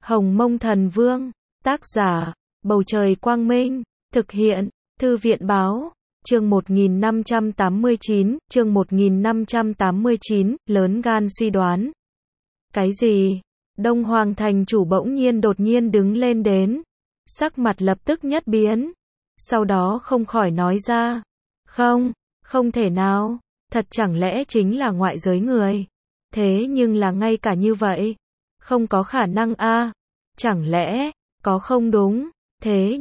Hồng Mông Thần Vương, tác giả, Bầu Trời Quang Minh, thực hiện, Thư viện Báo, chương 1589, lớn gan suy đoán. Cái gì? Đông Hoàng thành chủ bỗng nhiên đột nhiên đứng lên đến, sắc mặt lập tức nhất biến, sau đó không khỏi nói ra, không thể nào, thật chẳng lẽ chính là ngoại giới người? Thế nhưng là ngay cả như vậy, không có khả năng a, chẳng lẽ, có không đúng, thế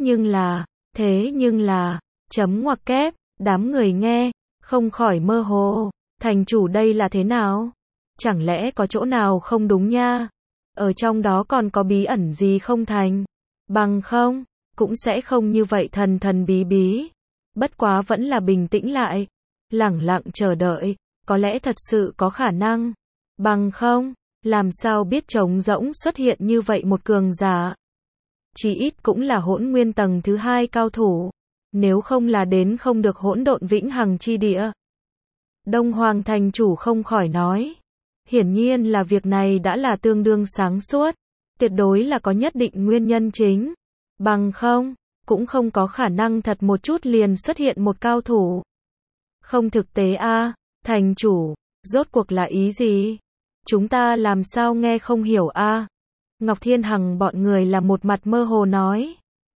nhưng là, chấm ngoặc kép, đám người nghe, không khỏi mơ hồ, thành chủ đây là thế nào? Chẳng lẽ có chỗ nào không đúng nha? Ở trong đó còn có bí ẩn gì không thành? Bằng không, cũng sẽ không như vậy thần thần bí bí. Bất quá vẫn là bình tĩnh lại, lẳng lặng chờ đợi, có lẽ thật sự có khả năng. Bằng không, làm sao biết trống rỗng xuất hiện như vậy một cường giả? Chỉ ít cũng là hỗn nguyên tầng thứ 2 cao thủ, nếu không là đến không được hỗn độn vĩnh hằng chi địa. Đông Hoàng thành chủ không khỏi nói, hiển nhiên là việc này đã là tương đương sáng suốt, tuyệt đối là có nhất định nguyên nhân chính. Bằng không, cũng không có khả năng thật một chút liền xuất hiện một cao thủ. Không thực tế a, thành chủ, rốt cuộc là ý gì? Chúng ta làm sao nghe không hiểu a? Ngọc Thiên Hằng bọn người là một mặt mơ hồ nói.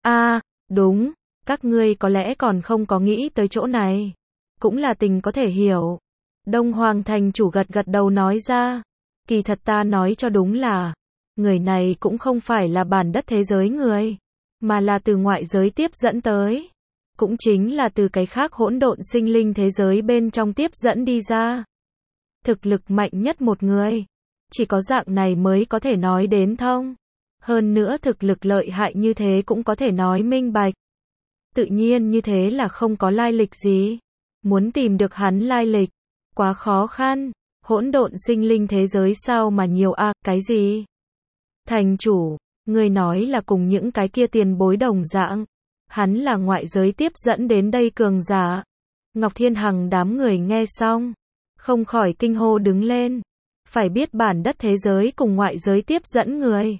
Đúng, các ngươi có lẽ còn không có nghĩ tới chỗ này. Cũng là tình có thể hiểu. Đông Hoàng thành chủ gật gật đầu nói ra. Kỳ thật ta nói cho đúng là, người này cũng không phải là bản đất thế giới người, mà là từ ngoại giới tiếp dẫn tới. Cũng chính là từ cái khác hỗn độn sinh linh thế giới bên trong tiếp dẫn đi ra. Thực lực mạnh nhất một người. Chỉ có dạng này mới có thể nói đến thông. Hơn nữa thực lực lợi hại như thế cũng có thể nói minh bạch. Tự nhiên như thế là không có lai lịch gì. Muốn tìm được hắn lai lịch, quá khó khăn. Hỗn độn sinh linh thế giới sao mà nhiều a, cái gì? Thành chủ, người nói là cùng những cái kia tiền bối đồng dạng. Hắn là ngoại giới tiếp dẫn đến đây cường giả. Ngọc Thiên Hằng đám người nghe xong, không khỏi kinh hô đứng lên. Phải biết bản đất thế giới cùng ngoại giới tiếp dẫn người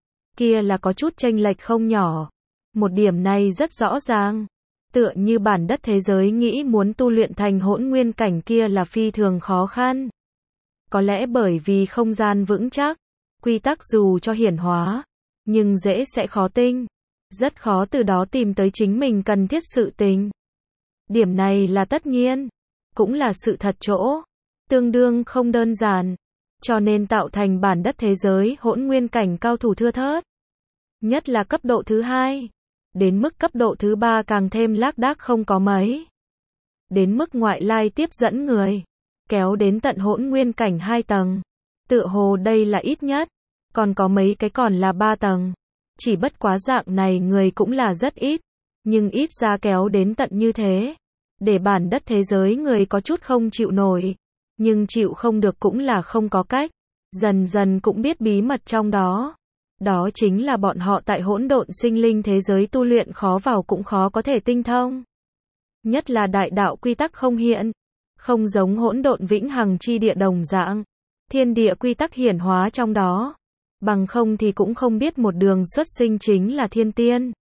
kia là có chút chênh lệch không nhỏ. Một điểm này rất rõ ràng. Tựa như bản đất thế giới nghĩ muốn tu luyện thành hỗn nguyên cảnh kia là phi thường khó khăn. Có lẽ bởi vì không gian vững chắc, quy tắc dù cho hiển hóa, nhưng dễ sẽ khó tinh. Rất khó từ đó tìm tới chính mình cần thiết sự tình. Điểm này là tất nhiên, cũng là sự thật chỗ, tương đương không đơn giản. Cho nên tạo thành bản đất thế giới hỗn nguyên cảnh cao thủ thưa thớt. Nhất là cấp độ thứ 2. Đến mức cấp độ thứ 3 càng thêm lác đác không có mấy. Đến mức ngoại lai tiếp dẫn người, kéo đến tận hỗn nguyên cảnh 2 tầng. Tựa hồ đây là ít nhất, còn có mấy cái còn là 3 tầng. Chỉ bất quá dạng này người cũng là rất ít, nhưng ít ra kéo đến tận như thế. Để bản đất thế giới người có chút không chịu nổi. Nhưng chịu không được cũng là không có cách. Dần dần cũng biết bí mật trong đó. Đó chính là bọn họ tại hỗn độn sinh linh thế giới tu luyện khó vào cũng khó có thể tinh thông. Nhất là đại đạo quy tắc không hiện. Không giống hỗn độn vĩnh hằng chi địa đồng dạng. Thiên địa quy tắc hiển hóa trong đó. Bằng không thì cũng không biết một đường xuất sinh chính là thiên tiên.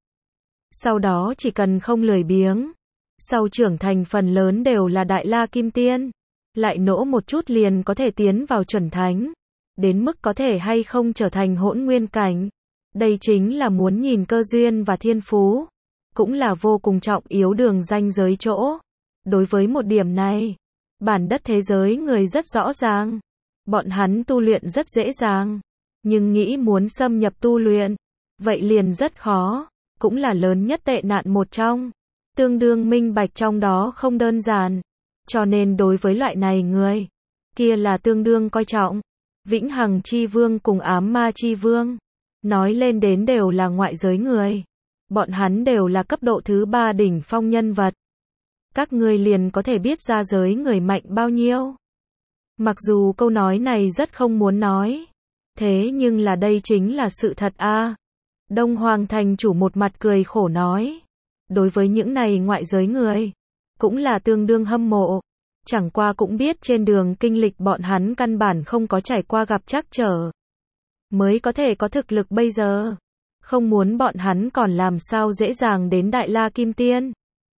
Sau đó chỉ cần không lười biếng. Sau trưởng thành phần lớn đều là đại la kim tiên. Lại nỗ một chút liền có thể tiến vào chuẩn thánh. Đến mức có thể hay không trở thành hỗn nguyên cảnh. Đây chính là muốn nhìn cơ duyên và thiên phú. Cũng là vô cùng trọng yếu đường ranh giới chỗ. Đối với một điểm này, bản đất thế giới người rất rõ ràng. Bọn hắn tu luyện rất dễ dàng. Nhưng nghĩ muốn xâm nhập tu luyện, vậy liền rất khó. Cũng là lớn nhất tệ nạn một trong. Tương đương minh bạch trong đó không đơn giản. Cho nên đối với loại này người, kia là tương đương coi trọng. Vĩnh Hằng Chi Vương cùng Ám Ma Chi Vương, nói lên đến đều là ngoại giới người. Bọn hắn đều là cấp độ thứ 3 đỉnh phong nhân vật. Các ngươi liền có thể biết ra giới người mạnh bao nhiêu. Mặc dù câu nói này rất không muốn nói, thế nhưng là đây chính là sự thật a. Đông Hoàng thành chủ một mặt cười khổ nói, đối với những này ngoại giới người, cũng là tương đương hâm mộ. Chẳng qua cũng biết trên đường kinh lịch bọn hắn căn bản không có trải qua gặp trắc trở. mới có thể có thực lực bây giờ. Không muốn bọn hắn còn làm sao dễ dàng đến Đại La Kim Tiên.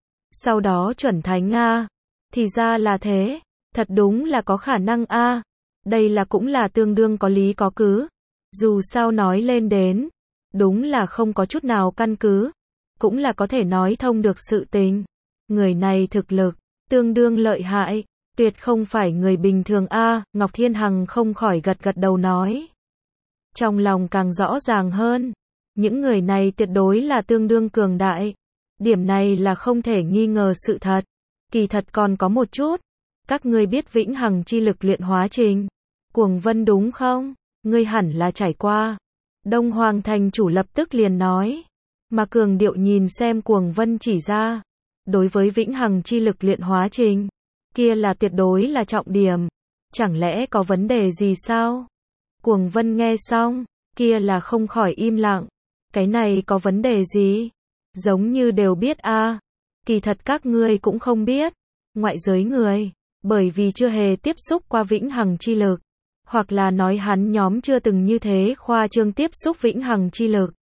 Sau đó chuẩn thánh a. Thì ra là thế, thật đúng là có khả năng a. Đây là cũng là tương đương có lý có cứ. Dù sao nói lên đến, đúng là không có chút nào căn cứ, cũng là có thể nói thông được sự tình. Người này thực lực tương đương lợi hại, tuyệt không phải người bình thường a. Ngọc Thiên Hằng không khỏi gật gật đầu nói. Trong lòng càng rõ ràng hơn, những người này tuyệt đối là tương đương cường đại. Điểm này là không thể nghi ngờ sự thật. Kỳ thật còn có một chút, các ngươi biết vĩnh hằng chi lực luyện hóa trình Cuồng Vân đúng không? Ngươi hẳn là trải qua. Đông Hoàng thành chủ lập tức liền nói, mà cường điệu nhìn xem Cuồng Vân chỉ ra, đối với vĩnh hằng chi lực luyện hóa trình, kia là tuyệt đối là trọng điểm. Chẳng lẽ có vấn đề gì sao? Cuồng Vân nghe xong, kia là không khỏi im lặng. Cái này có vấn đề gì? Giống như đều biết a. Kỳ thật các ngươi cũng không biết. Ngoại giới người, bởi vì chưa hề tiếp xúc qua vĩnh hằng chi lực, hoặc là nói hắn nhóm chưa từng như thế khoa trương tiếp xúc vĩnh hằng chi lực.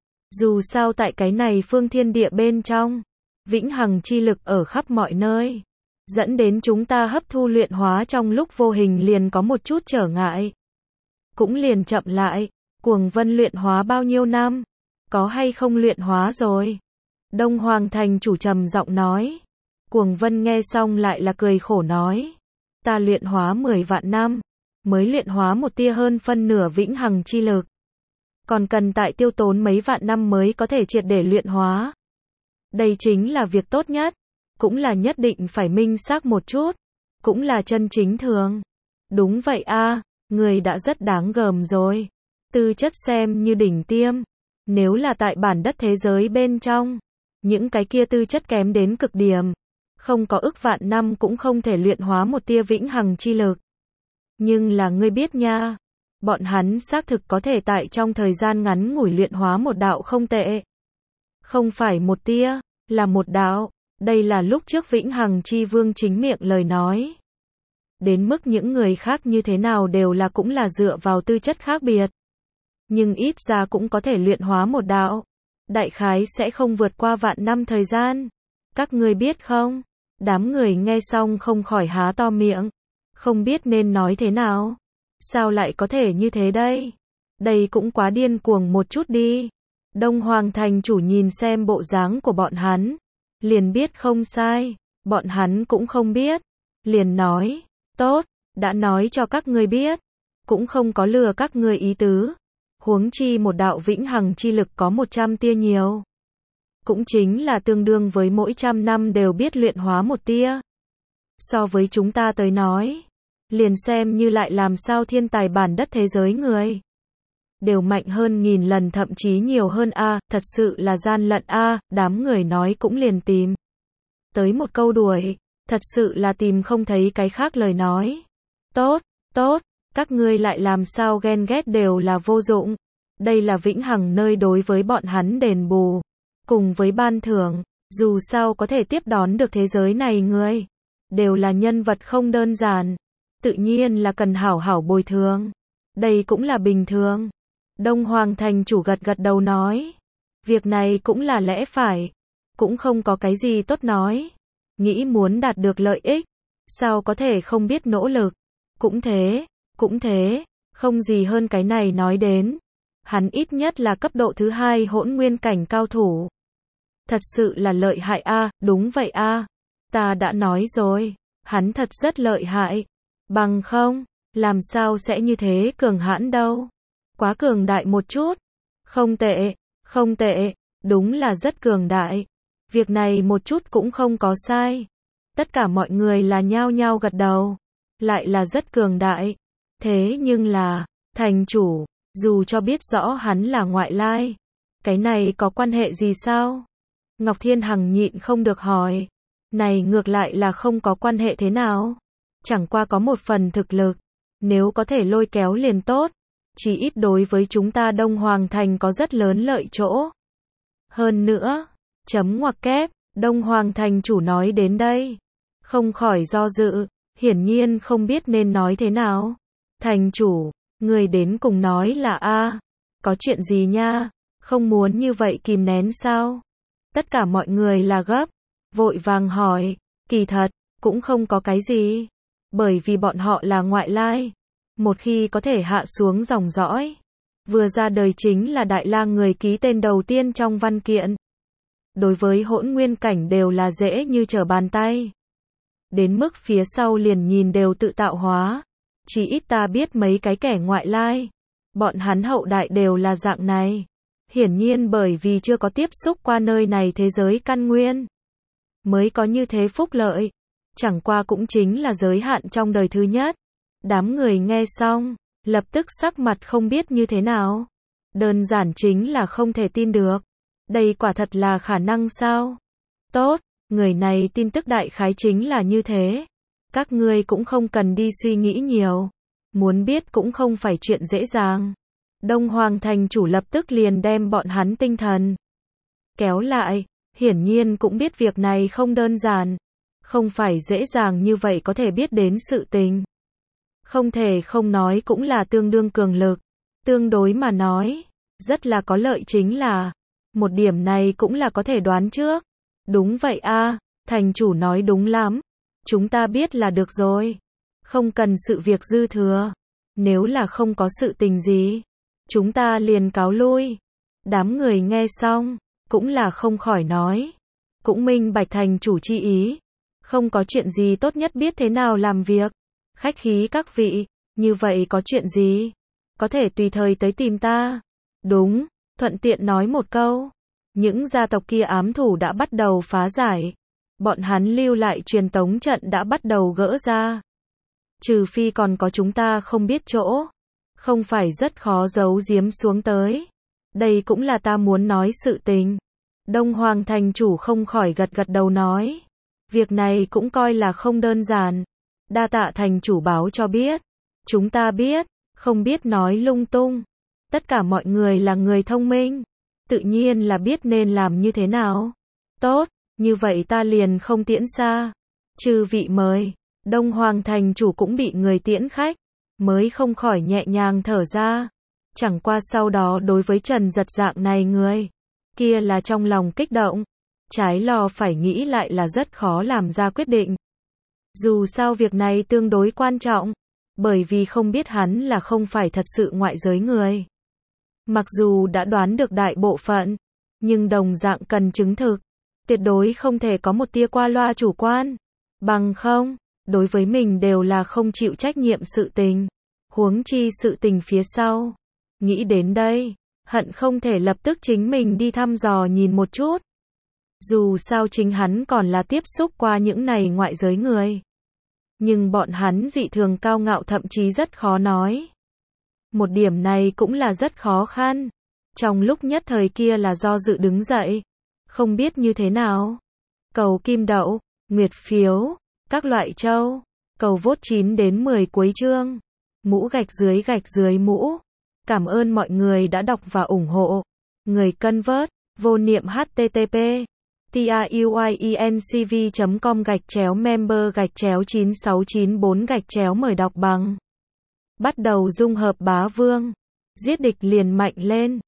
Dù sao tại cái này phương thiên địa bên trong, vĩnh hằng chi lực ở khắp mọi nơi, dẫn đến chúng ta hấp thu luyện hóa trong lúc vô hình liền có một chút trở ngại. Cũng liền chậm lại. Cuồng Vân luyện hóa bao nhiêu năm? Có hay không luyện hóa rồi? Đông Hoàng thành chủ trầm giọng nói. Cuồng Vân nghe xong lại là cười khổ nói. Ta luyện hóa 10 vạn năm, mới luyện hóa một tia hơn phân nửa vĩnh hằng chi lực. Còn cần tại tiêu tốn mấy vạn năm mới có thể triệt để luyện hóa. Đây chính là việc tốt nhất, cũng là nhất định phải minh xác một chút, cũng là chân chính thường. Đúng vậy a, người đã rất đáng gờm rồi. Tư chất xem như đỉnh tiêm. Nếu là tại bản đất thế giới bên trong, những cái kia tư chất kém đến cực điểm, không có ức vạn năm cũng không thể luyện hóa một tia vĩnh hằng chi lực. Nhưng là ngươi biết nha, bọn hắn xác thực có thể tại trong thời gian ngắn ngủi luyện hóa một đạo không tệ. Không phải một tia, là một đạo. Đây là lúc trước Vĩnh Hằng Chi Vương chính miệng lời nói. Đến mức những người khác như thế nào đều là cũng là dựa vào tư chất khác biệt. Nhưng ít ra cũng có thể luyện hóa một đạo. Đại khái sẽ không vượt qua vạn năm thời gian. Các ngươi biết không? Đám người nghe xong không khỏi há to miệng. Không biết nên nói thế nào. Sao lại có thể như thế đây? Đây cũng quá điên cuồng một chút đi. Đông Hoàng thành chủ nhìn xem bộ dáng của bọn hắn, liền biết không sai. Bọn hắn cũng không biết. Liền nói, tốt, đã nói cho các ngươi biết. Cũng không có lừa các ngươi ý tứ. Huống chi một đạo vĩnh hằng chi lực có 100 tia nhiều. Cũng chính là tương đương với mỗi 100 năm đều biết luyện hóa một tia. So với chúng ta tới nói, liền xem như lại làm sao thiên tài bản đất thế giới người. Đều mạnh hơn 1000 lần thậm chí nhiều hơn a, thật sự là gian lận a, đám người nói cũng liền tìm. Tới một câu đuổi, thật sự là tìm không thấy cái khác lời nói. Tốt, tốt, các ngươi lại làm sao ghen ghét đều là vô dụng. Đây là vĩnh hằng nơi đối với bọn hắn đền bù. Cùng với ban thưởng, dù sao có thể tiếp đón được thế giới này người. Đều là nhân vật không đơn giản. Tự nhiên là cần hảo hảo bồi thường. Đây cũng là bình thường. Đông Hoàng thành chủ gật gật đầu nói. Việc này cũng là lẽ phải. Cũng không có cái gì tốt nói. Nghĩ muốn đạt được lợi ích. Sao có thể không biết nỗ lực. Cũng thế. Không gì hơn cái này nói đến. Hắn ít nhất là cấp độ thứ 2 hỗn nguyên cảnh cao thủ. Thật sự là lợi hại a, đúng vậy a. Ta đã nói rồi. Hắn thật rất lợi hại. Bằng không, làm sao sẽ như thế cường hãn đâu. Quá cường đại một chút. Không tệ, đúng là rất cường đại. Việc này một chút cũng không có sai. Tất cả mọi người là nhao nhao gật đầu. Lại là rất cường đại. Thế nhưng là, thành chủ, dù cho biết rõ hắn là ngoại lai, cái này có quan hệ gì sao? Ngọc Thiên Hằng nhịn không được hỏi. Này ngược lại là không có quan hệ thế nào. Chẳng qua có một phần thực lực. Nếu có thể lôi kéo liền tốt. Chỉ ít đối với chúng ta Đông Hoàng Thành có rất lớn lợi chỗ. Hơn nữa, chấm ngoặc kép, Đông Hoàng Thành chủ nói đến đây. Không khỏi do dự, hiển nhiên không biết nên nói thế nào. Thành chủ, Người đến cùng nói là a, có chuyện gì nha, không muốn như vậy kìm nén sao? Tất cả mọi người là gấp, vội vàng hỏi, kỳ thật, cũng không có cái gì. Bởi vì bọn họ là ngoại lai. Một khi có thể hạ xuống dòng dõi, vừa ra đời chính là Đại Lang người ký tên đầu tiên trong văn kiện. Đối với Hỗn Nguyên cảnh đều là dễ như trở bàn tay. Đến mức phía sau liền nhìn đều tự tạo hóa. Chỉ ít ta biết mấy cái kẻ ngoại lai. Bọn hắn hậu đại đều là dạng này. Hiển nhiên bởi vì chưa có tiếp xúc qua nơi này thế giới căn nguyên. Mới có như thế phúc lợi. Chẳng qua cũng chính là giới hạn trong đời thứ nhất. Đám người nghe xong, lập tức sắc mặt không biết như thế nào. Đơn giản chính là không thể tin được. Đây quả thật là khả năng sao? Tốt, người này tin tức đại khái chính là như thế. Các ngươi cũng không cần đi suy nghĩ nhiều. Muốn biết cũng không phải chuyện dễ dàng. Đông Hoàng thành chủ lập tức liền đem bọn hắn tinh thần kéo lại, hiển nhiên cũng biết việc này không đơn giản. Không phải dễ dàng như vậy có thể biết đến sự tình. Không thể không nói cũng là tương đương cường lực. Tương đối mà nói, rất là có lợi chính là, một điểm này cũng là có thể đoán trước. Đúng vậy a, thành chủ nói đúng lắm. Chúng ta biết là được rồi. Không cần sự việc dư thừa. Nếu là không có sự tình gì, chúng ta liền cáo lui. Đám người nghe xong, cũng là không khỏi nói. Cũng minh bạch thành chủ chi ý. Không có chuyện gì tốt nhất biết thế nào làm việc. Khách khí các vị, như vậy có chuyện gì? Có thể tùy thời tới tìm ta. Đúng, thuận tiện nói một câu. Những gia tộc kia ám thủ đã bắt đầu phá giải. Bọn hắn lưu lại truyền tống trận đã bắt đầu gỡ ra. Trừ phi còn có chúng ta không biết chỗ. Không phải rất khó giấu giếm xuống tới. Đây cũng là ta muốn nói sự tình. Đông Hoàng thành chủ không khỏi gật gật đầu nói. Việc này cũng coi là không đơn giản. Đa tạ thành chủ báo cho biết. Chúng ta biết, không biết nói lung tung. Tất cả mọi người là người thông minh. Tự nhiên là biết nên làm như thế nào. Tốt, như vậy ta liền không tiễn xa. Chư vị mời. Đông Hoàng thành chủ cũng bị người tiễn khách. Mới không khỏi nhẹ nhàng thở ra. Chẳng qua sau đó đối với Trần Giật dạng này người. Kia là trong lòng kích động. Trái lo phải nghĩ lại là rất khó làm ra quyết định. Dù sao việc này tương đối quan trọng. Bởi vì không biết hắn là không phải thật sự ngoại giới người. Mặc dù đã đoán được đại bộ phận. Nhưng đồng dạng cần chứng thực. Tuyệt đối không thể có một tia qua loa chủ quan. Bằng không, đối với mình đều là không chịu trách nhiệm sự tình. Huống chi sự tình phía sau. Nghĩ đến đây, hận không thể lập tức chính mình đi thăm dò nhìn một chút. Dù sao chính hắn còn là tiếp xúc qua những này ngoại giới người. Nhưng bọn hắn dị thường cao ngạo thậm chí rất khó nói. Một điểm này cũng là rất khó khăn. Trong lúc nhất thời kia là do dự đứng dậy. Không biết như thế nào. Cầu kim đậu, nguyệt phiếu, các loại châu. Cầu vote 9 đến 10 cuối chương. Mũ gạch dưới mũ. Cảm ơn mọi người đã đọc và ủng hộ. Người cân vớt, vô niệm http tiuyecom/member/9694 mời đọc bằng. Bắt đầu dung hợp bá vương. Giết địch liền mạnh lên.